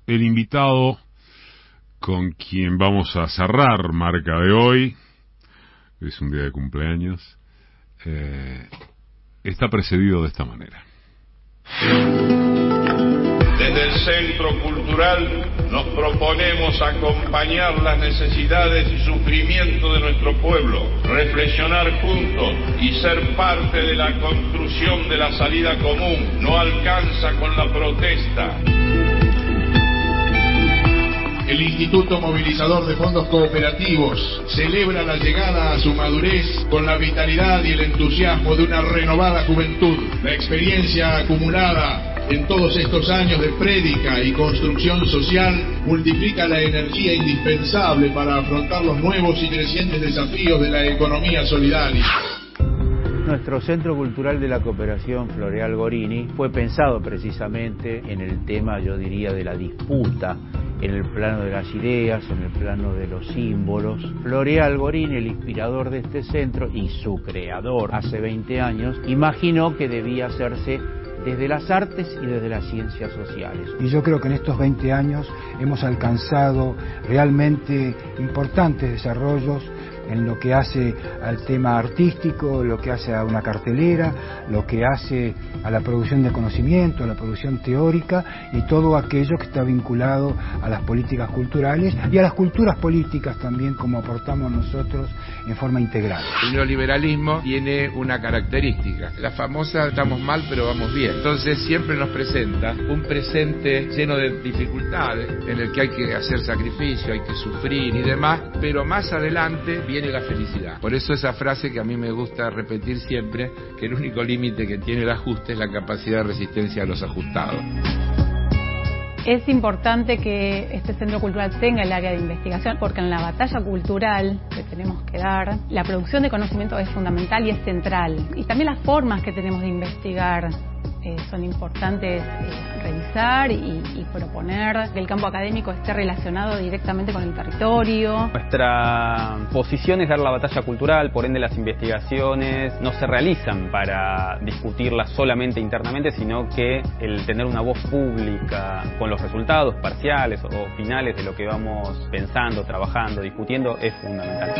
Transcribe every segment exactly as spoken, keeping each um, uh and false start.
el invitado con quien vamos a cerrar Marca de hoy, es un día de cumpleaños, eh, está precedido de esta manera. Desde el Centro Cultural nos proponemos acompañar las necesidades y sufrimientos de nuestro pueblo, reflexionar juntos y ser parte de la construcción de la salida común. No alcanza con la protesta. El Instituto Movilizador de Fondos Cooperativos celebra la llegada a su madurez con la vitalidad y el entusiasmo de una renovada juventud. La experiencia acumulada en todos estos años de prédica y construcción social multiplica la energía indispensable para afrontar los nuevos y crecientes desafíos de la economía solidaria. Nuestro Centro Cultural de la Cooperación Floreal Gorini fue pensado precisamente en el tema, yo diría, de la disputa, en el plano de las ideas, en el plano de los símbolos. Floreal Gorini, el inspirador de este centro y su creador hace veinte años, imaginó que debía hacerse desde las artes y desde las ciencias sociales. Y yo creo que en estos veinte años hemos alcanzado realmente importantes desarrollos en lo que hace al tema artístico, lo que hace a una cartelera, lo que hace a la producción de conocimiento, a la producción teórica y todo aquello que está vinculado a las políticas culturales y a las culturas políticas también, como aportamos nosotros en forma integral. El neoliberalismo tiene una característica, la famosa estamos mal pero vamos bien. Entonces siempre nos presenta un presente lleno de dificultades, en el que hay que hacer sacrificio, hay que sufrir y demás, pero más adelante viene la felicidad. Por eso esa frase que a mí me gusta repetir siempre, que el único límite que tiene el ajuste es la capacidad de resistencia a los ajustados. Es importante que este centro cultural tenga el área de investigación, porque en la batalla cultural que tenemos que dar, la producción de conocimiento es fundamental y es central. Y también las formas que tenemos de investigar eh, son importantes eh, revisar y, y proponer que el campo académico esté relacionado directamente con el territorio. Nuestra posición es dar la batalla cultural, por ende las investigaciones no se realizan para discutirlas solamente internamente, sino que el tener una voz pública con los resultados parciales o finales de lo que vamos pensando, trabajando, discutiendo es fundamental.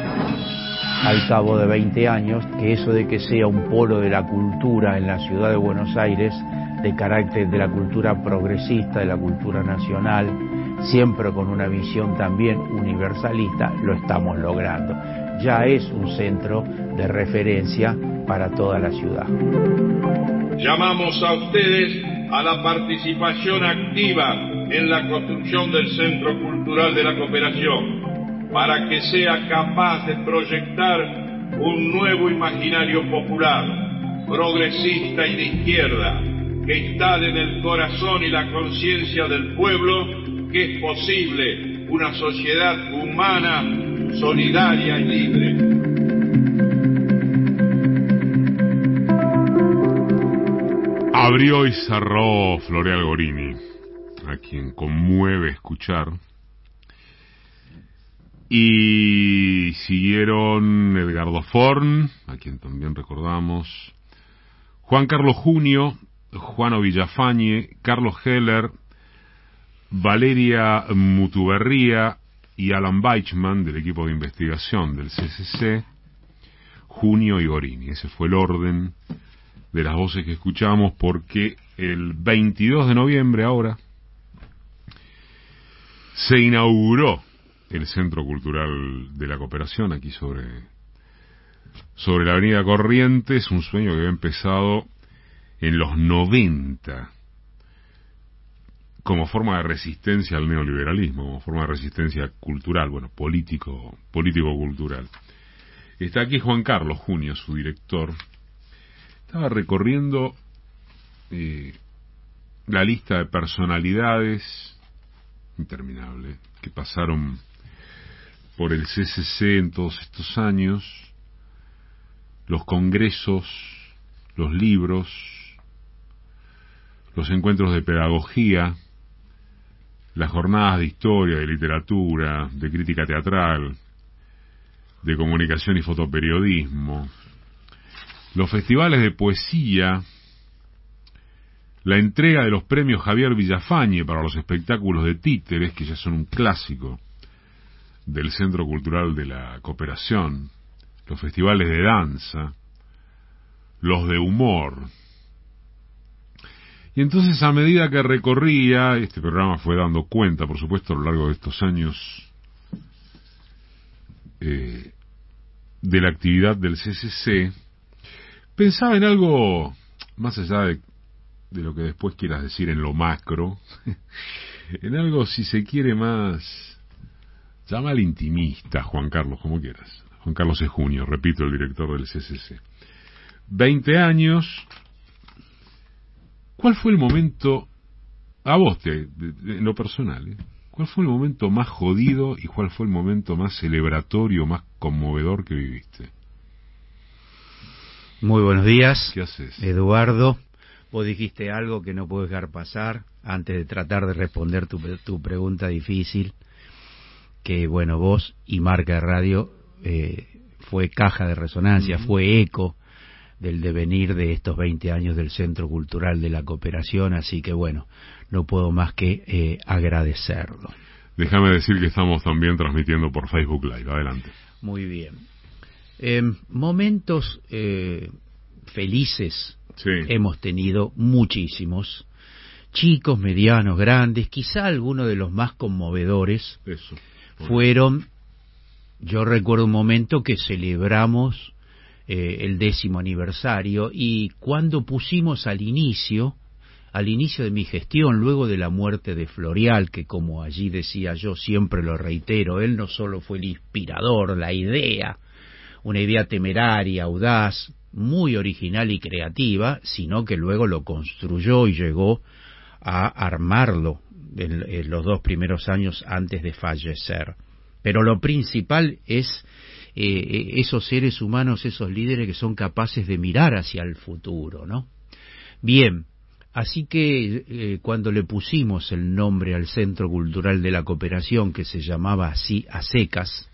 Al cabo de veinte años, que eso de que sea un polo de la cultura en la ciudad de Buenos Aires, de carácter de la cultura progresista, de la cultura nacional, siempre con una visión también universalista, lo estamos logrando. Ya es un centro de referencia para toda la ciudad. Llamamos a ustedes a la participación activa en la construcción del Centro Cultural de la Cooperación, para que sea capaz de proyectar un nuevo imaginario popular, progresista y de izquierda, que instale en el corazón y la conciencia del pueblo que es posible una sociedad humana, solidaria y libre. Abrió y cerró Floreal Gorini, a quien conmueve escuchar. Y siguieron Edgardo Forn, a quien también recordamos, Juan Carlos Junio, Juano Villafañe, Carlos Heller, Valeria Mutuberría y Alan Weichman del equipo de investigación del C C C, Junio y Gorini. Ese fue el orden de las voces que escuchamos, porque el veintidós de noviembre ahora se inauguró el Centro Cultural de la Cooperación aquí sobre, sobre la Avenida Corrientes, un sueño que había empezado en los noventa como forma de resistencia al neoliberalismo, como forma de resistencia cultural, bueno, político, político-cultural. Está aquí Juan Carlos Junio, su director. Estaba recorriendo eh, la lista de personalidades interminable que pasaron por el C C C en todos estos años, los congresos, los libros, los encuentros de pedagogía, las jornadas de historia, de literatura, de crítica teatral, de comunicación y fotoperiodismo, los festivales de poesía, la entrega de los premios Javier Villafañe para los espectáculos de títeres, que ya son un clásico del Centro Cultural de la Cooperación, los festivales de danza, los de humor. Y entonces, a medida que recorría, este programa fue dando cuenta, por supuesto, a lo largo de estos años, eh, de la actividad del C C C, pensaba en algo más allá de, de lo que después quieras decir en lo macro, en algo, si se quiere, más, llama al intimista, Juan Carlos, como quieras. Juan Carlos E. Junio, repito, el director del C C C. Veinte años. ¿Cuál fue el momento, a vos, te, de, en lo personal, eh? ¿cuál fue el momento más jodido y cuál fue el momento más celebratorio, más conmovedor que viviste? Muy buenos días. ¿Qué haces? Eduardo, vos dijiste algo que no puedo dejar pasar antes de tratar de responder tu, tu pregunta difícil, que bueno, vos y Marca de Radio eh, fue caja de resonancia, uh-huh. fue eco del devenir de estos veinte años del Centro Cultural de la Cooperación, así que bueno, no puedo más que eh, agradecerlo. Déjame decir que estamos también transmitiendo por Facebook Live, adelante. Muy bien. Eh, momentos eh, felices sí. hemos tenido muchísimos, chicos, medianos, grandes, quizá algunos de los más conmovedores Eso, fueron, yo recuerdo un momento que celebramos Eh, el décimo aniversario, y cuando pusimos al inicio, al inicio de mi gestión, luego de la muerte de Florial, que como allí decía yo, siempre lo reitero, él no solo fue el inspirador, la idea, una idea temeraria, audaz, muy original y creativa, sino que luego lo construyó y llegó a armarlo en, en los dos primeros años antes de fallecer. Pero lo principal es Eh, esos seres humanos, esos líderes que son capaces de mirar hacia el futuro, ¿no? Bien, así que eh, cuando le pusimos el nombre al Centro Cultural de la Cooperación, que se llamaba así a secas,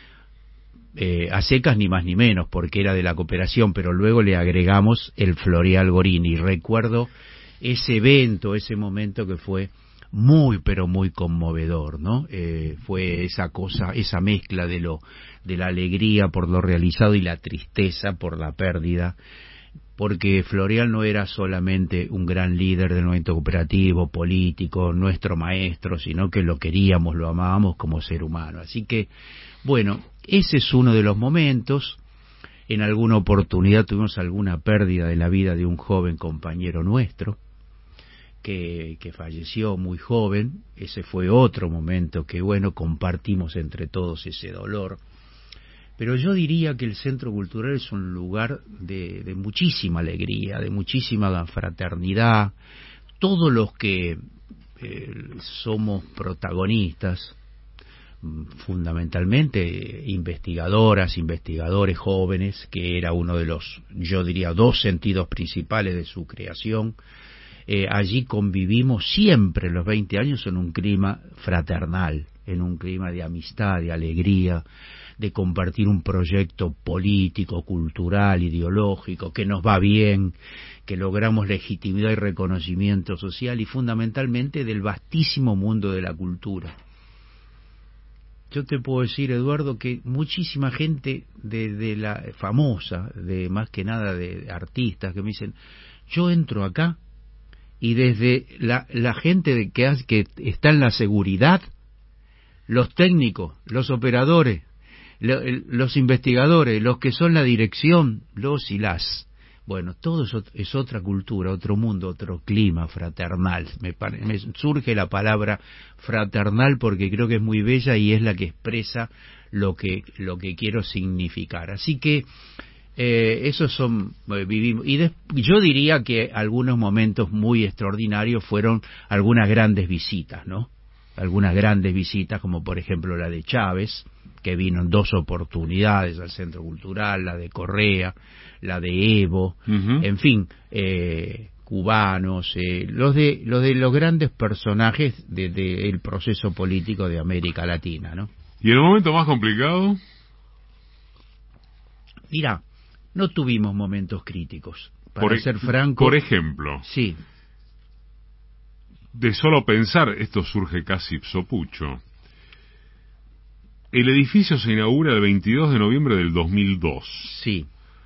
eh, a secas ni más ni menos, porque era de la Cooperación, pero luego le agregamos el Floreal Gorini. Recuerdo ese evento, ese momento que fue muy pero muy conmovedor, ¿no? Eh, fue esa cosa, esa mezcla de lo de la alegría por lo realizado y la tristeza por la pérdida, porque Floreal no era solamente un gran líder del movimiento cooperativo, político, nuestro maestro, sino que lo queríamos, lo amábamos como ser humano. Así que, bueno, ese es uno de los momentos. En alguna oportunidad tuvimos alguna pérdida de la vida de un joven compañero nuestro, Que, que falleció muy joven. Ese fue otro momento que, bueno, compartimos entre todos ese dolor. Pero yo diría que el Centro Cultural es un lugar de, de muchísima alegría, de muchísima fraternidad. Todos los que eh, somos protagonistas, fundamentalmente investigadoras, investigadores jóvenes, que era uno de los, yo diría, dos sentidos principales de su creación, Eh, allí convivimos siempre los veinte años en un clima fraternal, en un clima de amistad, de alegría, de compartir un proyecto político, cultural, ideológico, que nos va bien, que logramos legitimidad y reconocimiento social, y fundamentalmente del vastísimo mundo de la cultura. Yo te puedo decir, Eduardo, que muchísima gente de, de la famosa, de más que nada de artistas, que me dicen, yo entro acá, y desde la, la gente de que, hace, que está en la seguridad, los técnicos, los operadores, lo, los investigadores, los que son la dirección, los y las, bueno, todo eso es otra cultura, otro mundo, otro clima fraternal. Me, pare, me surge la palabra fraternal porque creo que es muy bella y es la que expresa lo que, lo que quiero significar. Así que Eh, esos son, eh, vivimos, y de, yo diría que algunos momentos muy extraordinarios fueron algunas grandes visitas, ¿no? Algunas grandes visitas, como por ejemplo la de Chávez, que vino en dos oportunidades al Centro Cultural, la de Correa, la de Evo, uh-huh. en fin, eh, cubanos, eh, los de los de los grandes personajes del de, de proceso político de América Latina, ¿no? ¿Y el momento más complicado? Mira, no tuvimos momentos críticos, para por, ser franco. Por ejemplo. Sí. de solo pensar, esto surge casi ipso pucho. El edificio se inaugura el veintidós de noviembre del dos mil dos. Sí.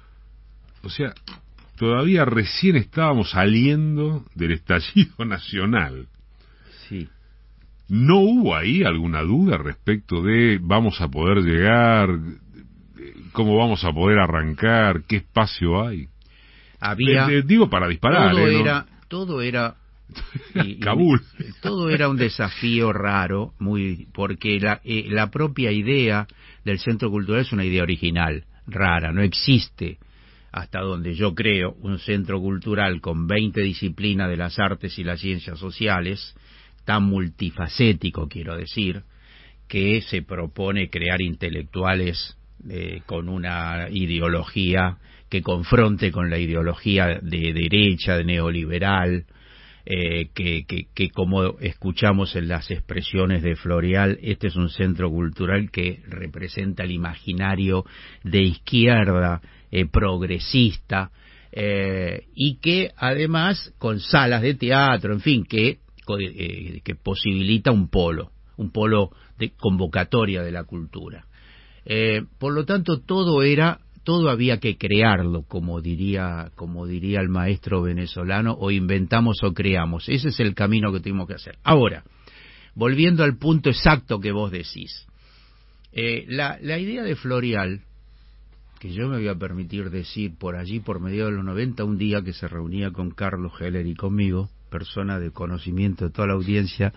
O sea, todavía recién estábamos saliendo del estallido nacional. Sí. ¿No hubo ahí alguna duda respecto de vamos a poder llegar, cómo vamos a poder arrancar, qué espacio hay? Había... Eh, eh, digo para disparar, todo ¿eh? ¿no? era, todo era... y, Kabul. Y, todo era un desafío raro, muy porque la, eh, la propia idea del Centro Cultural es una idea original, rara, no existe, hasta donde yo creo, un centro cultural con veinte disciplinas de las artes y las ciencias sociales, tan multifacético, quiero decir, que se propone crear intelectuales eh, con una ideología que confronte con la ideología de derecha, de neoliberal, eh, que, que, que como escuchamos en las expresiones de Floreal, este es un centro cultural que representa el imaginario de izquierda, eh, progresista, eh, y que además con salas de teatro, en fin, que Eh, que posibilita un polo, un polo de convocatoria de la cultura. Eh, por lo tanto, todo era, todo había que crearlo, como diría, como diría el maestro venezolano, o inventamos o creamos. Ese es el camino que tuvimos que hacer. Ahora, volviendo al punto exacto que vos decís, eh, la, la idea de Floreal, que yo me voy a permitir decir por allí, por medio de los noventa, un día que se reunía con Carlos Heller y conmigo, persona de conocimiento de toda la audiencia,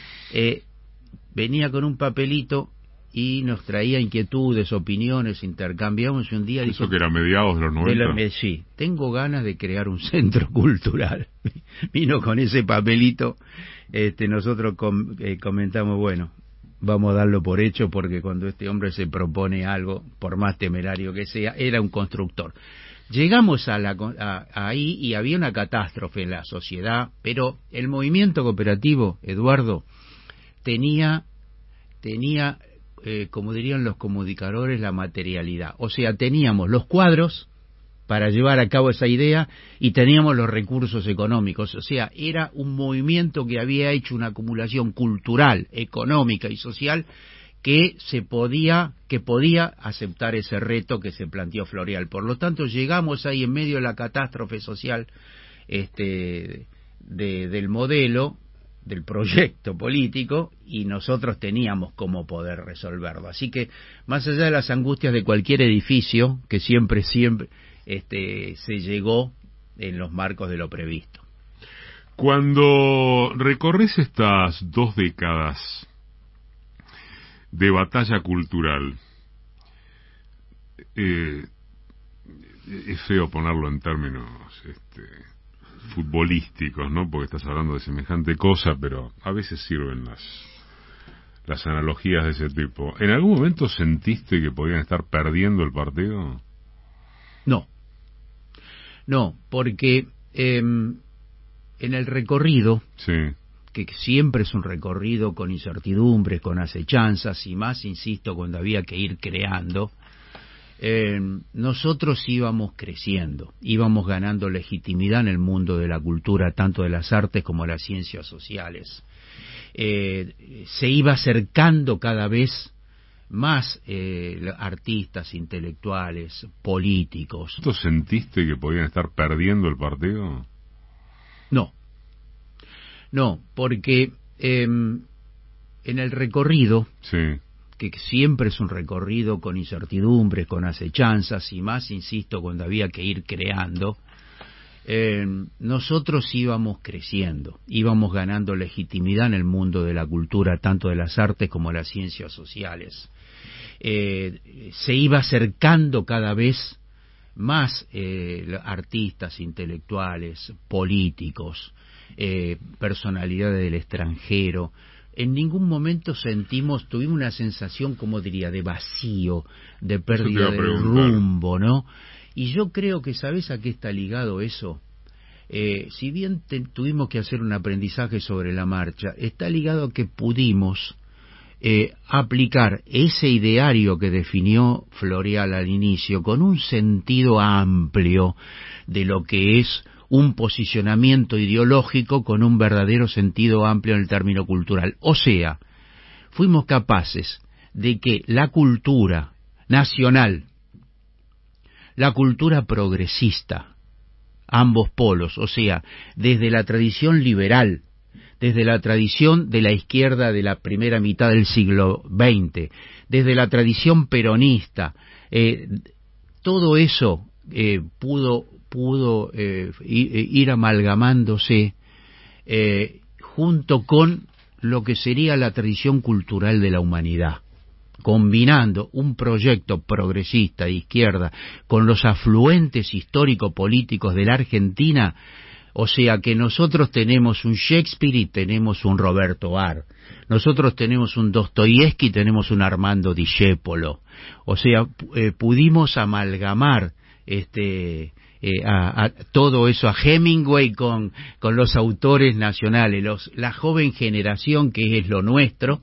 eh, venía con un papelito y nos traía inquietudes, opiniones, intercambiamos, y un día ¿Eso dijo... que era mediados de los noventa? De la, sí, tengo ganas de crear un centro cultural. Vino con ese papelito, este, nosotros com, eh, comentamos, bueno, vamos a darlo por hecho, porque cuando este hombre se propone algo, por más temerario que sea, era un constructor. Llegamos a la, a, a ahí y había una catástrofe en la sociedad, pero el movimiento cooperativo, Eduardo, tenía, tenía eh, como dirían los comunicadores, la materialidad. O sea, teníamos los cuadros para llevar a cabo esa idea y teníamos los recursos económicos. O sea, era un movimiento que había hecho una acumulación cultural, económica y social que se podía, que podía aceptar ese reto que se planteó Floreal. Por lo tanto, llegamos ahí en medio de la catástrofe social este, de, del modelo, del proyecto político, y nosotros teníamos cómo poder resolverlo. Así que, más allá de las angustias de cualquier edificio, que siempre, siempre este, se llegó en los marcos de lo previsto. Cuando recorres estas dos décadas de batalla cultural, eh, es feo ponerlo en términos este, futbolísticos, ¿no? Porque estás hablando de semejante cosa, pero a veces sirven las las analogías de ese tipo. ¿En algún momento sentiste que podían estar perdiendo el partido? No, no, porque eh, en el recorrido, sí, que siempre es un recorrido con incertidumbres, con acechanzas, y más, insisto, cuando había que ir creando, eh, nosotros íbamos creciendo, íbamos ganando legitimidad en el mundo de la cultura, tanto de las artes como de las ciencias sociales. Eh, se iba acercando cada vez más eh, artistas, intelectuales, políticos. ¿Tú sentiste que podían estar perdiendo el partido? No. No, porque eh, en el recorrido, sí, que siempre es un recorrido con incertidumbres, con acechanzas, y más, insisto, cuando había que ir creando, eh, nosotros íbamos creciendo, íbamos ganando legitimidad en el mundo de la cultura, tanto de las artes como de las ciencias sociales. Eh, se iba acercando cada vez más eh, artistas, intelectuales, políticos, eh, personalidades del extranjero. En ningún momento sentimos, tuvimos una sensación, como diría, de vacío, de pérdida de rumbo, ¿no? Y yo creo que, ¿sabes a qué está ligado eso? Eh, si bien te, tuvimos que hacer un aprendizaje sobre la marcha, está ligado a que pudimos eh, aplicar ese ideario que definió Floreal al inicio con un sentido amplio de lo que es un posicionamiento ideológico con un verdadero sentido amplio en el término cultural. O sea, fuimos capaces de que la cultura nacional, la cultura progresista, ambos polos, o sea, desde la tradición liberal, desde la tradición de la izquierda de la primera mitad del siglo veinte, desde la tradición peronista, eh, todo eso eh, pudo, pudo eh, ir amalgamándose eh, junto con lo que sería la tradición cultural de la humanidad, combinando un proyecto progresista de izquierda con los afluentes histórico-políticos de la Argentina. O sea que nosotros tenemos un Shakespeare y tenemos un Roberto Ar, nosotros tenemos un Dostoyevsky y tenemos un Armando Discépolo. O sea, eh, pudimos amalgamar este eh, a, a todo eso, a Hemingway con, con los autores nacionales, los, la joven generación que es lo nuestro.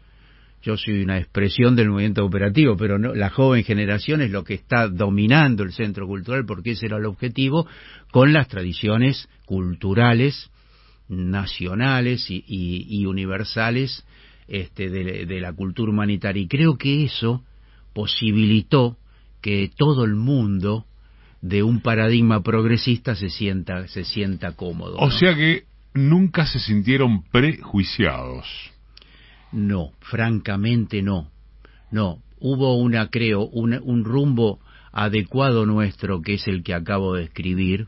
Yo soy una expresión del movimiento cooperativo, pero no, la joven generación es lo que está dominando el centro cultural, porque ese era el objetivo, con las tradiciones culturales nacionales y, y, y universales este, de, de la cultura humanitaria. Y creo que eso posibilitó que todo el mundo de un paradigma progresista se sienta, se sienta cómodo, ¿no? O sea que nunca se sintieron prejuiciados. No, francamente no. No, hubo una, creo, una, un rumbo adecuado nuestro, que es el que acabo de escribir,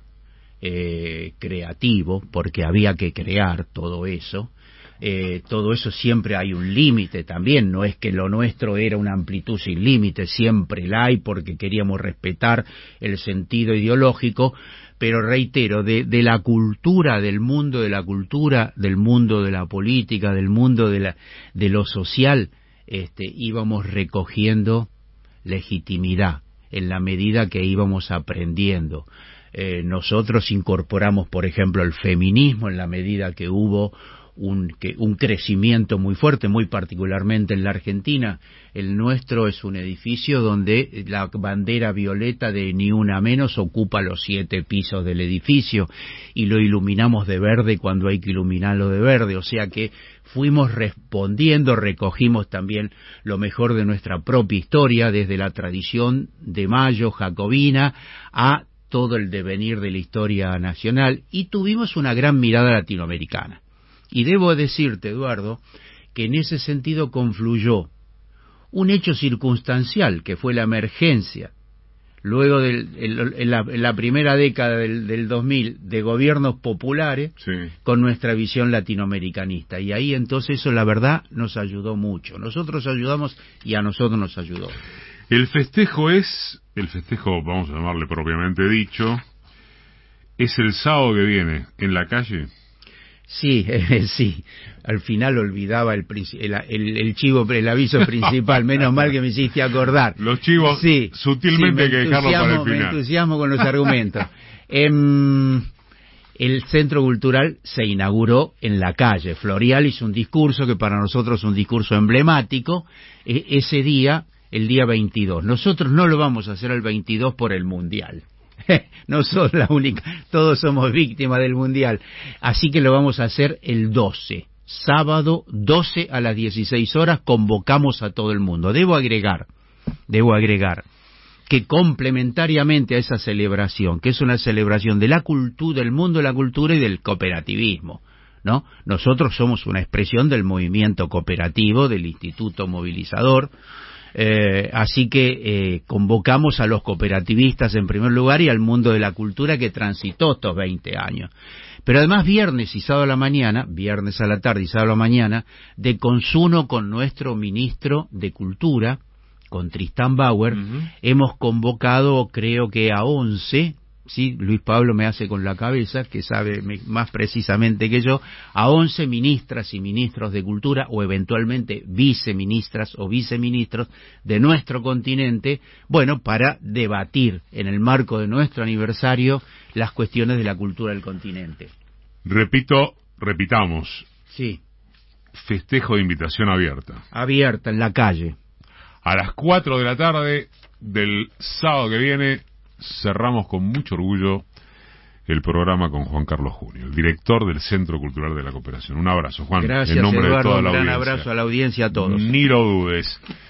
eh, creativo, porque había que crear todo eso. Eh, todo eso siempre hay un límite también, no es que lo nuestro era una amplitud sin límite, siempre la hay porque queríamos respetar el sentido ideológico, pero reitero, de, de la cultura, del mundo de la cultura, del mundo de la política, del mundo de, la, de lo social, este, íbamos recogiendo legitimidad en la medida que íbamos aprendiendo. Eh, nosotros incorporamos, por ejemplo, el feminismo en la medida que hubo un, que, un crecimiento muy fuerte, muy particularmente en la Argentina. El nuestro es un edificio donde la bandera violeta de Ni Una Menos ocupa los siete pisos del edificio y lo iluminamos de verde cuando hay que iluminarlo de verde, o sea que fuimos respondiendo, recogimos también lo mejor de nuestra propia historia, desde la tradición de Mayo jacobina a todo el devenir de la historia nacional, y tuvimos una gran mirada latinoamericana. Y debo decirte, Eduardo, que en ese sentido confluyó un hecho circunstancial, que fue la emergencia, luego del, el, en, la, en la primera década del, del dos mil, de gobiernos populares, sí, con nuestra visión latinoamericanista. Y ahí entonces eso, la verdad, nos ayudó mucho. Nosotros ayudamos y a nosotros nos ayudó. El festejo es, el festejo, vamos a llamarle propiamente dicho, es el sábado que viene, en la calle. Sí, eh, sí. Al final olvidaba el, el, el, el chivo, el aviso principal. Menos mal que me hiciste acordar. Los chivos, sí, sutilmente sí, hay que dejarlo para el final. Me entusiasmo con los argumentos. Eh, el Centro Cultural se inauguró en la calle. Florial hizo un discurso que para nosotros es un discurso emblemático. Eh, ese día, el día veintidós. Nosotros no lo vamos a hacer el veintidós por el Mundial. No sos la única, todos somos víctimas del Mundial, así que lo vamos a hacer el doce, sábado doce a las dieciséis horas, convocamos a todo el mundo. Debo agregar, debo agregar que complementariamente a esa celebración, que es una celebración de la cultura, del mundo de la cultura y del cooperativismo, ¿no? Nosotros somos una expresión del movimiento cooperativo, del Instituto Movilizador. Eh, así que eh, convocamos a los cooperativistas en primer lugar y al mundo de la cultura que transitó estos veinte años. Pero además viernes y sábado a la mañana, viernes a la tarde y sábado a la mañana, de consumo con nuestro ministro de Cultura, con Tristán Bauer, uh-huh. Hemos convocado creo que a once, sí, Luis Pablo me hace con la cabeza, que sabe más precisamente que yo, a once ministras y ministros de cultura, o eventualmente viceministras o viceministros de nuestro continente, bueno, para debatir en el marco de nuestro aniversario las cuestiones de la cultura del continente. Repito, repitamos. Sí. Festejo de invitación abierta. Abierta, en la calle. A las cuatro de la tarde del sábado que viene, cerramos con mucho orgullo el programa con Juan Carlos Junio, el director del Centro Cultural de la Cooperación. Un abrazo, Juan. Gracias, en nombre Eduardo, de toda la un gran audiencia. abrazo a la audiencia, a todos. Ni lo dudes.